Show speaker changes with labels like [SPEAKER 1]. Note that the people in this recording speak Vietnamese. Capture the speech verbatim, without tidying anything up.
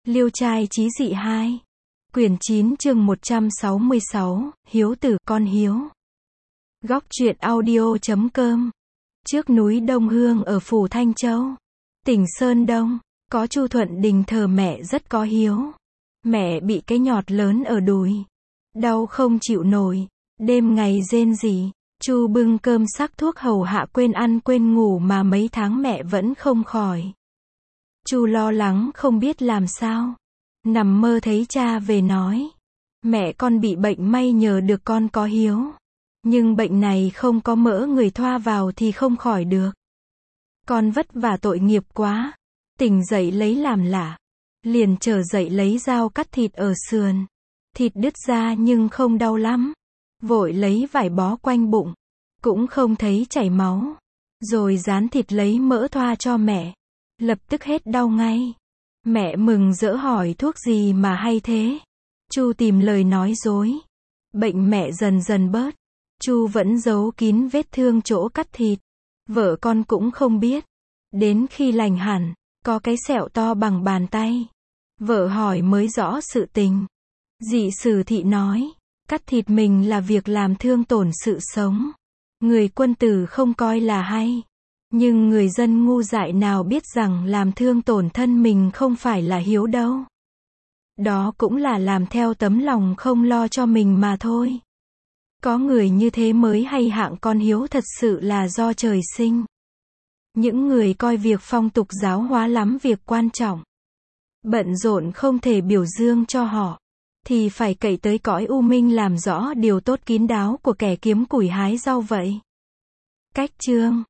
[SPEAKER 1] Liêu trai chí dị hai. Quyển chín chương một trăm sáu mươi sáu, Hiếu tử con hiếu. Góc truyện audio chấm com. Trước núi Đông Hương ở phủ Thanh Châu, tỉnh Sơn Đông, có Chu Thuận Đình thờ mẹ rất có hiếu. Mẹ bị cái nhọt lớn ở đùi, đau không chịu nổi, đêm ngày rên rỉ. Chu bưng cơm sắc thuốc hầu hạ quên ăn quên ngủ mà mấy tháng mẹ vẫn không khỏi. Chu lo lắng không biết làm sao. Nằm mơ thấy cha về nói, mẹ con bị bệnh may nhờ được con có hiếu. Nhưng bệnh này không có mỡ người thoa vào thì không khỏi được. Con vất vả tội nghiệp quá. Tỉnh dậy lấy làm lạ. Liền trở dậy lấy dao cắt thịt ở sườn. Thịt đứt ra nhưng không đau lắm. Vội lấy vải bó quanh bụng. Cũng không thấy chảy máu. Rồi rán thịt lấy mỡ thoa cho mẹ. Lập tức hết đau ngay. Mẹ mừng rỡ hỏi thuốc gì mà hay thế. Chu tìm lời nói dối. Bệnh mẹ dần dần bớt. Chu vẫn giấu kín vết thương chỗ cắt thịt. Vợ con cũng không biết. Đến khi lành hẳn, có cái sẹo to bằng bàn tay. Vợ hỏi mới rõ sự tình. Dị sử thị nói, cắt thịt mình là việc làm thương tổn sự sống. Người quân tử không coi là hay. Nhưng người dân ngu dại nào biết rằng làm thương tổn thân mình không phải là hiếu đâu. Đó cũng là làm theo tấm lòng không lo cho mình mà thôi. Có người như thế mới hay hạng con hiếu thật sự là do trời sinh. Những người coi việc phong tục giáo hóa lắm việc quan trọng. Bận rộn không thể biểu dương cho họ. Thì phải cậy tới cõi u minh làm rõ điều tốt kín đáo của kẻ kiếm củi hái rau vậy. Cách chương